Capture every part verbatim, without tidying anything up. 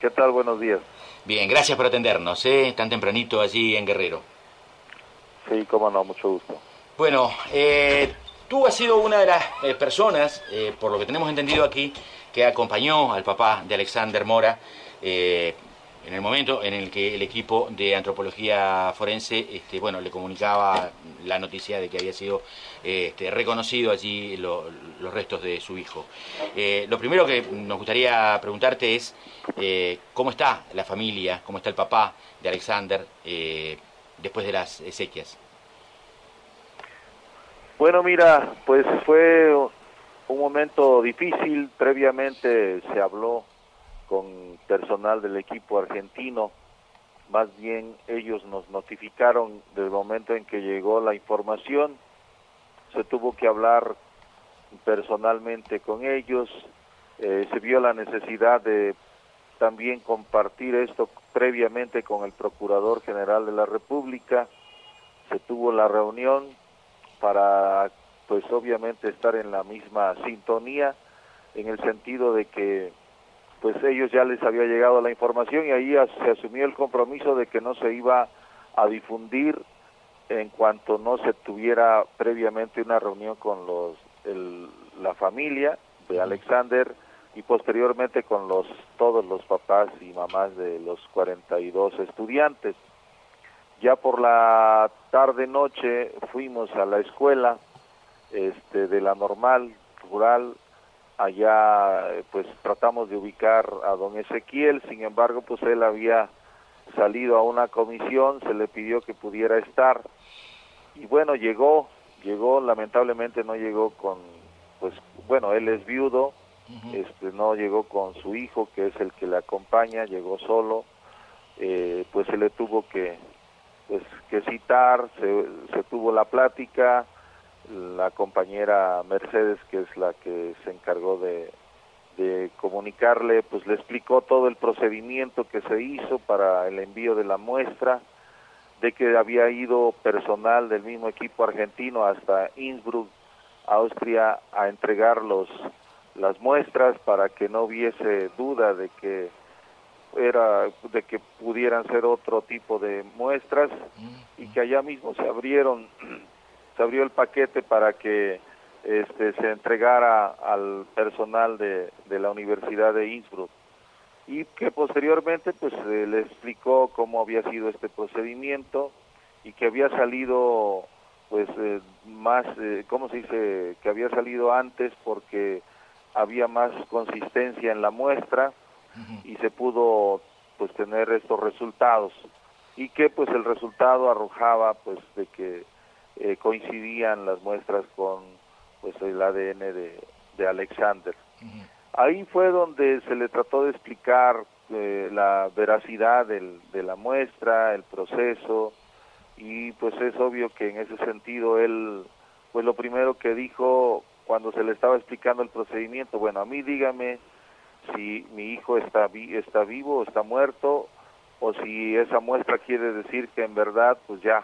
¿Qué tal? Buenos días. Bien, gracias por atendernos, ¿eh? Tan tempranito allí en Guerrero. Sí, cómo no, mucho gusto. Bueno, eh, tú has sido una de las eh, personas, eh, por lo que tenemos entendido aquí, que acompañó al papá de Alexander Mora eh, en el momento en el que el equipo de antropología forense, este, bueno, le comunicaba la noticia de que había sido eh, este, reconocido allí lo, los restos de su hijo. Eh, lo primero que nos gustaría preguntarte es eh, cómo está la familia, cómo está el papá de Alexander eh, después de las exequias. Bueno, mira, pues fue un momento difícil. Previamente se habló con personal del equipo argentino. Más bien ellos nos notificaron del momento en que llegó la información. Se tuvo que hablar personalmente con ellos. Eh, se vio la necesidad de también compartir esto previamente con el Procurador General de la República. Se tuvo la reunión para, pues obviamente, estar en la misma sintonía, en el sentido de que pues ellos ya les había llegado la información y ahí se asumió el compromiso de que no se iba a difundir en cuanto no se tuviera previamente una reunión con los el, la familia de Alexander y posteriormente con los todos los papás y mamás de los cuarenta y dos estudiantes. Ya por la tarde-noche fuimos a la escuela este, de la normal rural. Allá pues tratamos de ubicar a don Ezequiel, sin embargo pues él había salido a una comisión, se le pidió que pudiera estar y bueno, llegó, llegó, lamentablemente no llegó con, pues bueno, él es viudo, uh-huh. este, no llegó con su hijo que es el que le acompaña, llegó solo, eh, pues se le tuvo que pues que citar, se, se tuvo la plática, la compañera Mercedes, que es la que se encargó de, de comunicarle, pues le explicó todo el procedimiento que se hizo para el envío de la muestra, de que había ido personal del mismo equipo argentino hasta Innsbruck, Austria, a entregar los, las muestras para que no hubiese duda de que era de que pudieran ser otro tipo de muestras y que allá mismo se abrieron se abrió el paquete para que este se entregara al personal de, de la Universidad de Innsbruck y que posteriormente pues eh, le explicó cómo había sido este procedimiento y que había salido pues eh, más eh, cómo se dice que había salido antes porque había más consistencia en la muestra y se pudo pues tener estos resultados y que pues el resultado arrojaba pues de que eh, coincidían las muestras con pues el A D N de, de Alexander. Uh-huh. Ahí fue donde se le trató de explicar eh, la veracidad del, de la muestra, el proceso y pues es obvio que en ese sentido él pues lo primero que dijo cuando se le estaba explicando el procedimiento, bueno, a mí dígame si mi hijo está vi está vivo o está muerto, o si esa muestra quiere decir que en verdad, pues ya,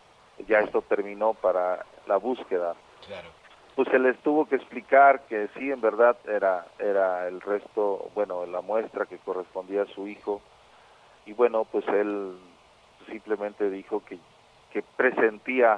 ya esto terminó para la búsqueda. Claro. Pues se les tuvo que explicar que sí, en verdad era era el resto, bueno, la muestra que correspondía a su hijo, y bueno, pues él simplemente dijo que, que presentía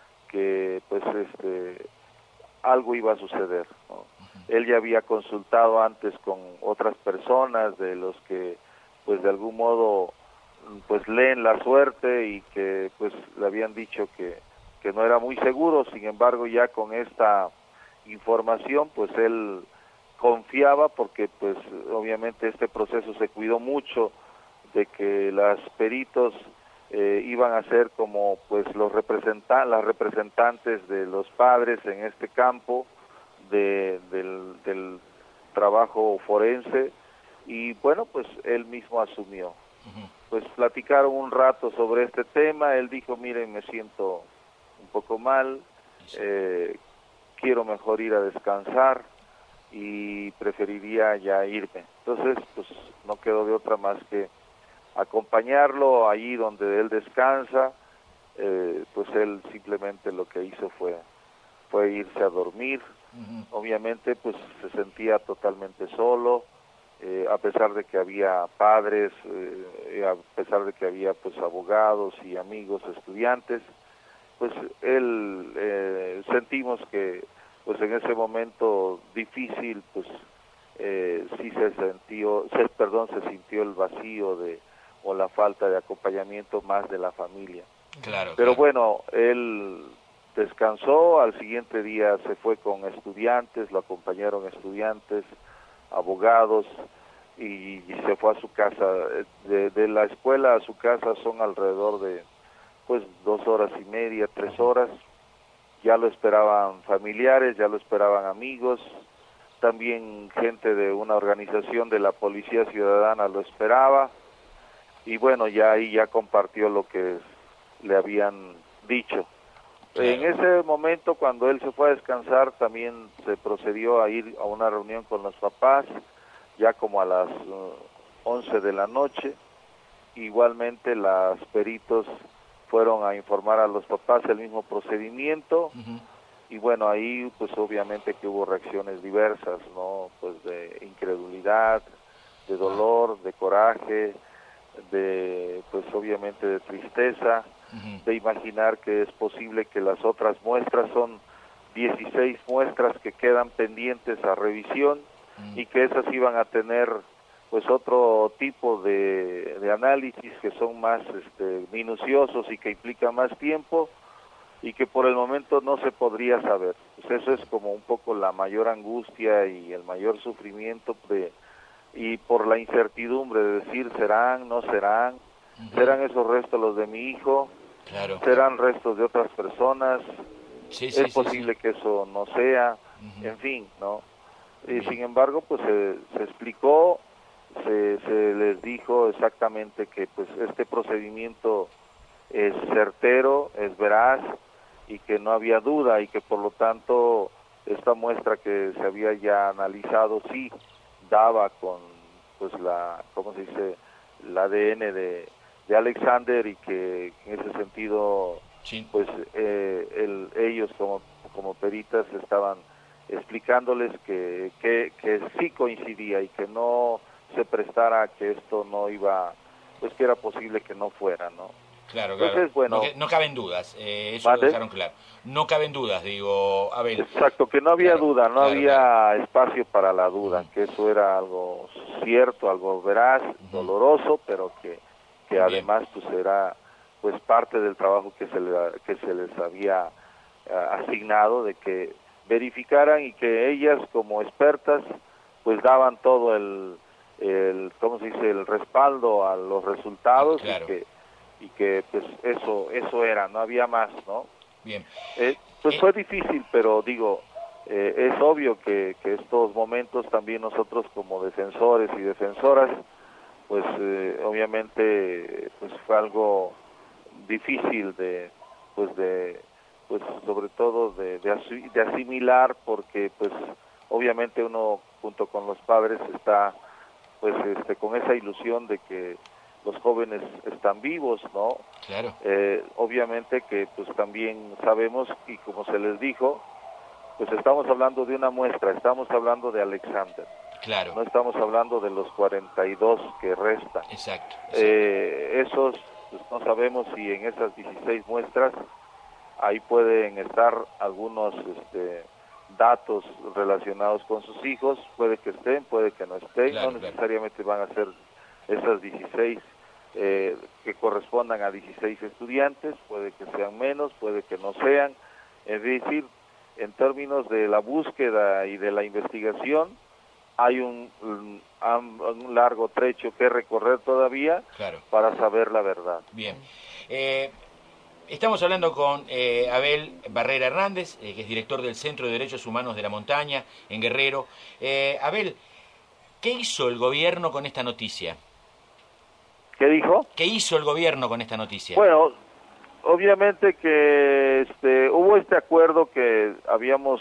que pues este algo iba a suceder, ¿no? Él ya había consultado antes con otras personas de los que pues de algún modo pues leen la suerte y que pues le habían dicho que, que no era muy seguro, sin embargo ya con esta información pues él confiaba porque pues obviamente este proceso se cuidó mucho de que los peritos eh, iban a ser como pues los representan las representantes de los padres en este campo de, del, del trabajo forense y bueno pues él mismo asumió. Uh-huh. Pues platicaron un rato sobre este tema, él dijo miren me siento un poco mal, eh, quiero mejor ir a descansar y preferiría ya irme. Entonces pues no quedó de otra más que acompañarlo allí donde él descansa, eh, pues él simplemente lo que hizo fue fue irse a dormir. Uh-huh. Obviamente pues se sentía totalmente solo, eh, a pesar de que había padres, eh, a pesar de que había pues abogados y amigos estudiantes, pues él eh, sentimos que pues en ese momento difícil pues eh, sí se sintió, se, perdón, se sintió el vacío de o la falta de acompañamiento más de la familia. Claro, Pero claro. bueno, él descansó, al siguiente día se fue con estudiantes, lo acompañaron estudiantes, abogados, y, y se fue a su casa. De, de la escuela a su casa son alrededor de pues dos horas y media, tres horas. Ya lo esperaban familiares, ya lo esperaban amigos, también gente de una organización de la Policía Ciudadana lo esperaba, y bueno, ya ahí ya compartió lo que le habían dicho. Claro. En ese momento, cuando él se fue a descansar, también se procedió a ir a una reunión con los papás, ya como a las uh, once de la noche. Igualmente, los peritos fueron a informar a los papás el mismo procedimiento, Uh-huh. y bueno, ahí pues obviamente que hubo reacciones diversas, ¿no? Pues de incredulidad, de dolor, de coraje, de pues obviamente de tristeza, Uh-huh. de imaginar que es posible que las otras muestras, son dieciséis muestras que quedan pendientes a revisión, uh-huh, y que esas iban a tener pues otro tipo de, de análisis que son más este, minuciosos y que implican más tiempo, y que por el momento no se podría saber. Pues eso es como un poco la mayor angustia y el mayor sufrimiento de y por la incertidumbre de decir serán, no serán, uh-huh, serán esos restos los de mi hijo, claro, serán restos de otras personas, sí, es sí, posible sí, sí. que eso no sea, uh-huh, en fin, ¿no? Y sin embargo, pues se, se explicó, se, se les dijo exactamente que pues este procedimiento es certero, es veraz, y que no había duda, y que por lo tanto esta muestra que se había ya analizado sí daba con pues la, ¿cómo se dice?, el A D N de, de Alexander, y que en ese sentido Sí. pues eh, el, ellos como, como peritas estaban explicándoles que, que, que sí coincidía y que no se prestara a que esto no iba, pues que era posible que no fuera, ¿no? Claro, claro. Entonces, bueno, no, que, no caben dudas, eh, eso lo ¿vale? dejaron claro. No caben dudas, digo, Abel. Exacto, que no había Claro, duda, no claro, había claro. espacio para la duda, Uh-huh, que eso era algo cierto, algo veraz, uh-huh, doloroso, pero que, que bien, además pues era pues parte del trabajo que se, le, que se les había uh, asignado, de que verificaran, y que ellas como expertas pues daban todo el, el ¿cómo se dice?, el respaldo a los resultados, y claro. que y que pues eso eso era, no había más, ¿no? Bien. Eh, pues eh, fue difícil, pero digo, eh, es obvio que, que estos momentos también nosotros como defensores y defensoras, pues eh, obviamente pues fue algo difícil de, pues de, pues sobre todo de, de, asim de asimilar, porque pues obviamente uno junto con los padres está pues este con esa ilusión de que los jóvenes están vivos, ¿no? Claro. Eh, obviamente que pues también sabemos, y como se les dijo, pues estamos hablando de una muestra, estamos hablando de Alexander. Claro. No estamos hablando de los cuarenta y dos que restan. Exacto. exacto. Eh, esos, pues no sabemos si en esas dieciséis muestras ahí pueden estar algunos este, datos relacionados con sus hijos, puede que estén, puede que no estén, Claro, no claro. necesariamente van a ser esas dieciséis eh, que correspondan a dieciséis estudiantes, puede que sean menos, puede que no sean, es decir, en términos de la búsqueda y de la investigación, hay un, un, un largo trecho que recorrer todavía, claro, para saber la verdad. Bien. Eh, estamos hablando con eh, Abel Barrera Hernández, eh, que es director del Centro de Derechos Humanos de la Montaña, en Guerrero. Eh, Abel, ¿qué hizo el gobierno con esta noticia? ¿Qué dijo? ¿Qué hizo el gobierno con esta noticia? Bueno, obviamente que este, hubo este acuerdo que habíamos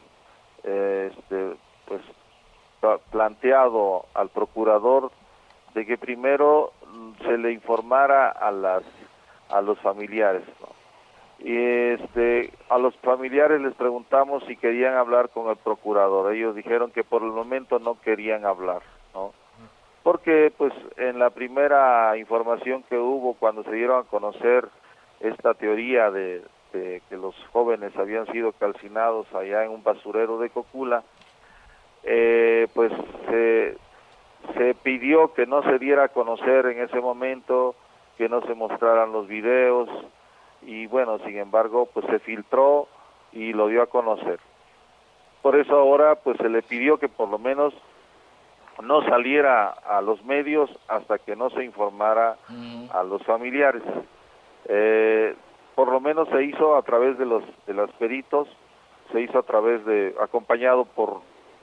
eh, este, pues planteado al procurador, de que primero se le informara a las a los familiares, ¿no? Y este a los familiares les preguntamos si querían hablar con el procurador. Ellos dijeron que por el momento no querían hablar, ¿no? porque pues en la primera información que hubo cuando se dieron a conocer esta teoría de, de que los jóvenes habían sido calcinados allá en un basurero de Cocula, eh, pues se, se pidió que no se diera a conocer en ese momento, que no se mostraran los videos, y bueno, sin embargo, pues se filtró y lo dio a conocer. Por eso ahora pues se le pidió que por lo menos no saliera a los medios hasta que no se informara a los familiares. Eh, por lo menos se hizo a través de los de los peritos, se hizo a través de, acompañado por,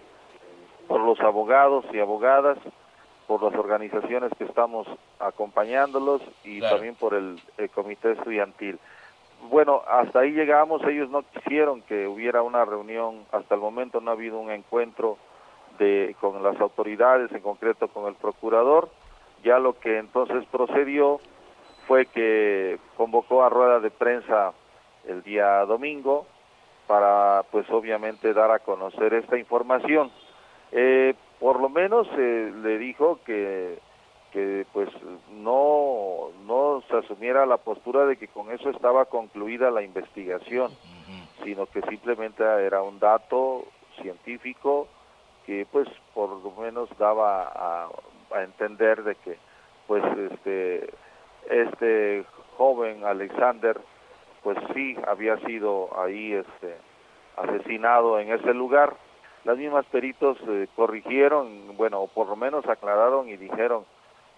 por los abogados y abogadas, por las organizaciones que estamos acompañándolos y claro, también por el, el comité estudiantil. Bueno, hasta ahí llegamos, ellos no quisieron que hubiera una reunión, hasta el momento no ha habido un encuentro de con las autoridades, en concreto con el procurador. Ya lo que entonces procedió fue que convocó a rueda de prensa el día domingo para, pues obviamente, dar a conocer esta información. Eh, por lo menos eh, le dijo que, que pues no, no se asumiera la postura de que con eso estaba concluida la investigación, sino que simplemente era un dato científico que pues por lo menos daba a, a entender de que pues este este joven Alexander pues sí había sido ahí este asesinado en ese lugar. Las mismas peritos eh, corrigieron, bueno, o por lo menos aclararon y dijeron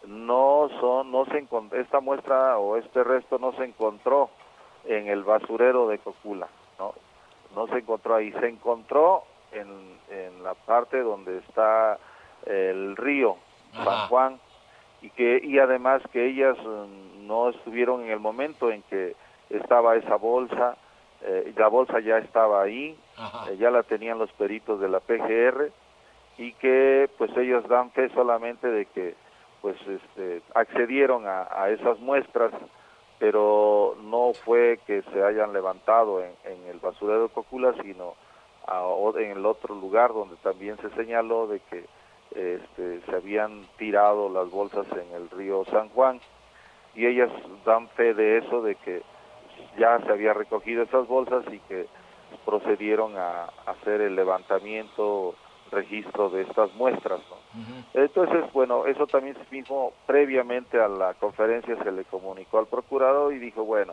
no son no se encontró, esta muestra o este resto no se encontró en el basurero de Cocula, no no se encontró ahí, se encontró en, en la parte donde está el río San Juan, y que y además que ellas um, no estuvieron en el momento en que estaba esa bolsa, eh, la bolsa ya estaba ahí, eh, ya la tenían los peritos de la P G R, y que pues ellos dan fe solamente de que pues este accedieron a, a esas muestras, pero no fue que se hayan levantado en, en el basurero de Cocula, sino a, en el otro lugar donde también se señaló de que este, se habían tirado las bolsas en el río San Juan, y ellas dan fe de eso, de que ya se había recogido esas bolsas y que procedieron a, a hacer el levantamiento, registro de estas muestras, ¿no? Uh-huh. Entonces, bueno, eso también mismo previamente a la conferencia se le comunicó al procurador y dijo, bueno,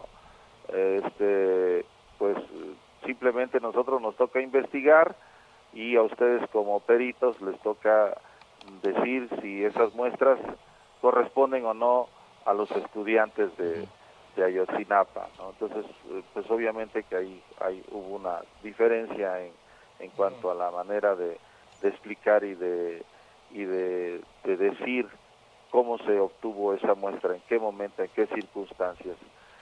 este, pues simplemente nosotros nos toca investigar y a ustedes como peritos les toca decir si esas muestras corresponden o no a los estudiantes de, de Ayotzinapa, ¿no? Entonces, pues obviamente que ahí, ahí hubo una diferencia en, en cuanto a la manera de, de explicar y de y de, de decir cómo se obtuvo esa muestra, en qué momento, en qué circunstancias.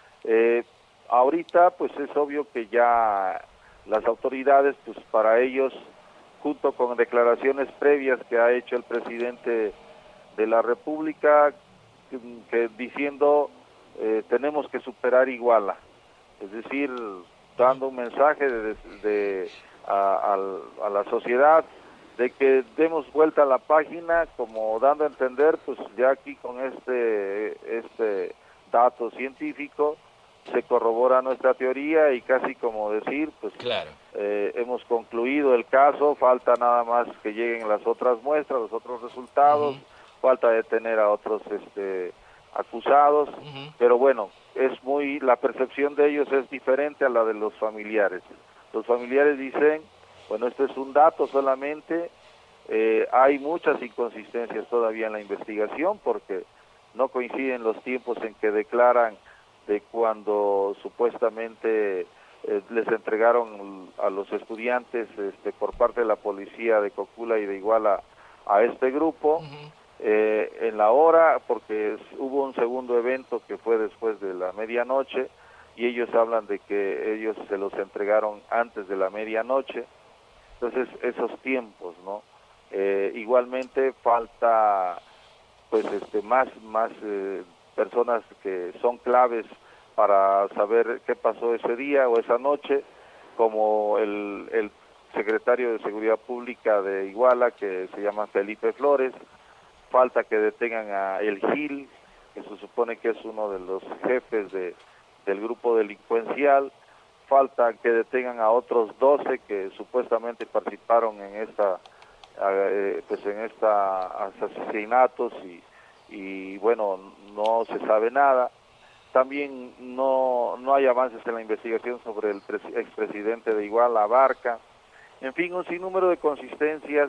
Eh, ahorita, pues es obvio que ya las autoridades, pues para ellos, junto con declaraciones previas que ha hecho el presidente de la República, que, que diciendo eh, tenemos que superar Iguala, es decir, dando un mensaje de, de a, a, a la sociedad de que demos vuelta a la página, como dando a entender, pues ya aquí con este este dato científico se corrobora nuestra teoría y casi como decir, pues claro. eh, hemos concluido el caso, falta nada más que lleguen las otras muestras, los otros resultados, uh-huh. falta detener a otros este acusados, uh-huh. pero bueno, es muy la percepción de ellos es diferente a la de los familiares. Los familiares dicen, bueno, esto es un dato solamente, eh, hay muchas inconsistencias todavía en la investigación porque no coinciden los tiempos en que declaran de cuando supuestamente eh, les entregaron a los estudiantes este, por parte de la policía de Cocula y de Iguala a este grupo, uh-huh. eh, en la hora, porque es, hubo un segundo evento que fue después de la medianoche, y ellos hablan de que ellos se los entregaron antes de la medianoche. Entonces, esos tiempos, ¿no? Eh, igualmente falta, pues, este, más, más eh, personas que son claves para saber qué pasó ese día o esa noche, como el, el secretario de Seguridad Pública de Iguala, que se llama Felipe Flores, falta que detengan a El Gil, que se supone que es uno de los jefes de, del grupo delincuencial, falta que detengan a otros doce que supuestamente participaron en esta eh, pues en esta asesinatos y, y bueno, no se sabe nada. También no, no hay avances en la investigación sobre el expresidente de Iguala, Abarca. En fin, un sinnúmero de consistencias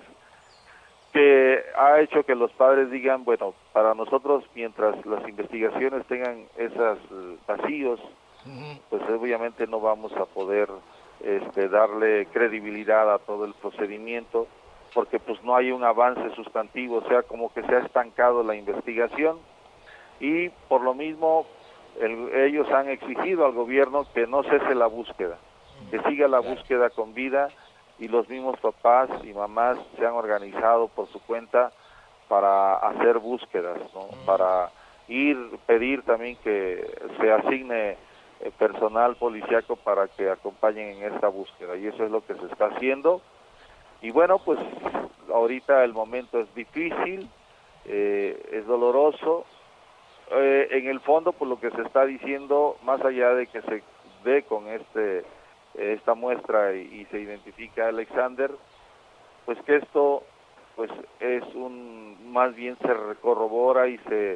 que ha hecho que los padres digan, bueno, para nosotros, mientras las investigaciones tengan esos vacíos, pues obviamente no vamos a poder este, darle credibilidad a todo el procedimiento, porque pues no hay un avance sustantivo, o sea, como que se ha estancado la investigación, y por lo mismo el, ellos han exigido al gobierno que no cese la búsqueda, que siga la búsqueda con vida, y los mismos papás y mamás se han organizado por su cuenta para hacer búsquedas, ¿no? Para ir, pedir también que se asigne eh, personal policíaco para que acompañen en esta búsqueda, y eso es lo que se está haciendo. Y bueno, pues ahorita el momento es difícil, eh, es doloroso, eh, en el fondo por lo que se está diciendo, más allá de que se dé con este esta muestra y, y se identifica a Alexander, pues que esto pues es un, más bien se corrobora y se,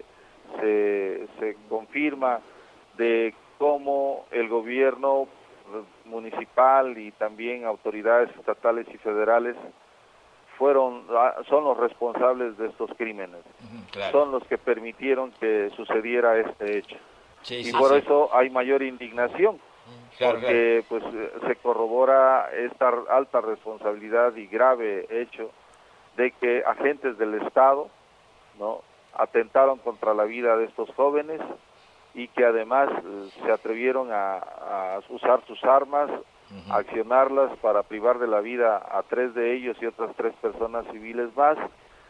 se, se confirma de cómo el gobierno municipal y también autoridades estatales y federales fueron, son los responsables de estos crímenes, claro. Son los que permitieron que sucediera este hecho, sí, y sí, por sí. eso hay mayor indignación. Claro, porque claro. pues se corrobora esta alta responsabilidad y grave hecho de que agentes del Estado, ¿no?, atentaron contra la vida de estos jóvenes y que además eh, se atrevieron a, a usar sus armas, uh-huh. a accionarlas para privar de la vida a tres de ellos y otras tres personas civiles más,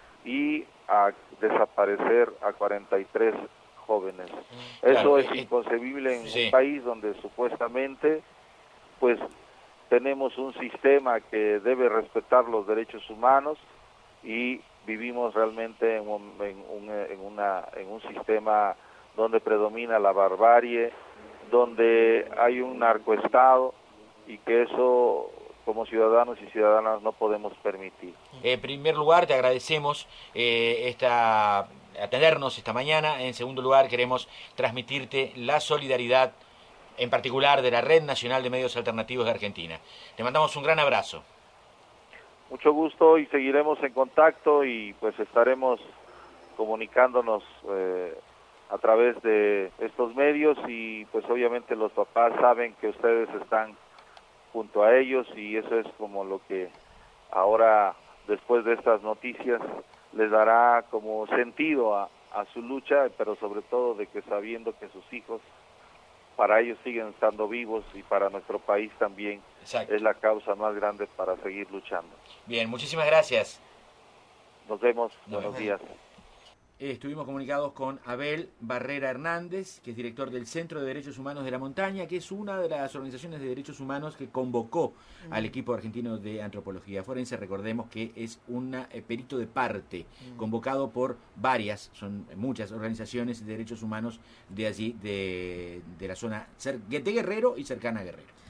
y a desaparecer a cuarenta y tres jóvenes. Claro, Eso es eh, inconcebible en sí. un país donde supuestamente pues tenemos un sistema que debe respetar los derechos humanos, y vivimos realmente en un, en un, en una, en un sistema donde predomina la barbarie, donde hay un narcoestado, y que eso como ciudadanos y ciudadanas no podemos permitir. En primer lugar, te agradecemos eh, esta atendernos esta mañana. En segundo lugar, queremos transmitirte la solidaridad, en particular de la Red Nacional de Medios Alternativos de Argentina. Te mandamos un gran abrazo. Mucho gusto, y seguiremos en contacto, y pues estaremos comunicándonos eh, a través de estos medios, y pues obviamente los papás saben que ustedes están junto a ellos, y eso es como lo que ahora, después de estas noticias, les dará como sentido a, a su lucha, pero sobre todo de que sabiendo que sus hijos, para ellos siguen estando vivos, y para nuestro país también. Exacto. Es la causa más grande para seguir luchando. Bien, muchísimas gracias. Nos vemos, Nos buenos vemos. días. Estuvimos comunicados con Abel Barrera Hernández, que es director del Centro de Derechos Humanos de la Montaña, que es una de las organizaciones de derechos humanos que convocó mm. al equipo argentino de antropología forense. Recordemos que es un eh, perito de parte, mm. convocado por varias, son muchas organizaciones de derechos humanos de allí, de, de la zona de Guerrero y cercana a Guerrero.